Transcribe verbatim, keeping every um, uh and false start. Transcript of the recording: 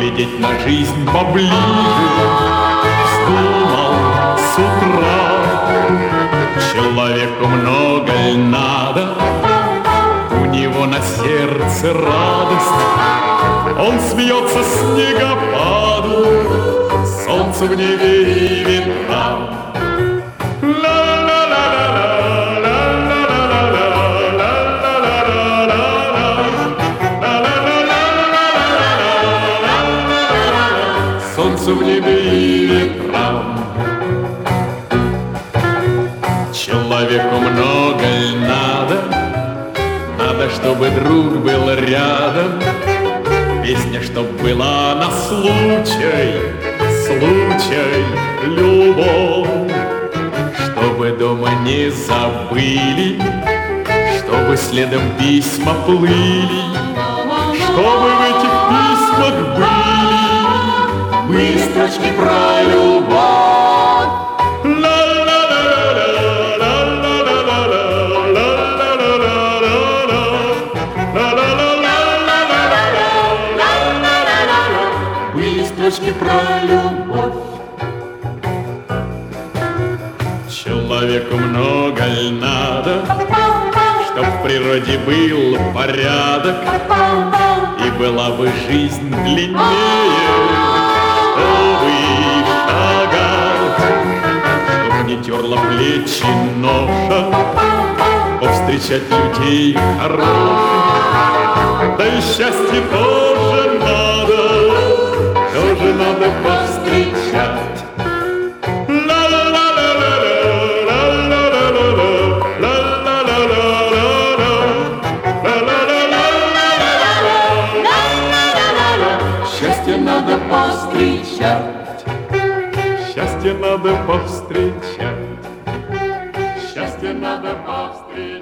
поглядеть на жизнь поближе, вздумал с утра. Человеку много ль надо, у него на сердце радость. Он смеется снегопаду, солнцу в небе и ветрам. Солнцу в небе и ветрам. Человеку много ль надо, надо, чтобы друг был рядом. Песня, чтоб была на случай, случай, любовь. Чтобы дома не забыли, чтобы следом письма плыли, чтобы в этих письмах были мы строчки про любовь. Были строчки про любовь. Человеку много ль надо, чтоб в природе был порядок, и была бы жизнь длиннее, чтобы шагать, чтоб не терла плечи ноша, повстречать людей хороших. Да и счастье тоже надо, тоже надо повстречать. Счастье надо повстречать, счастье надо повстречать, счастье надо повстречать.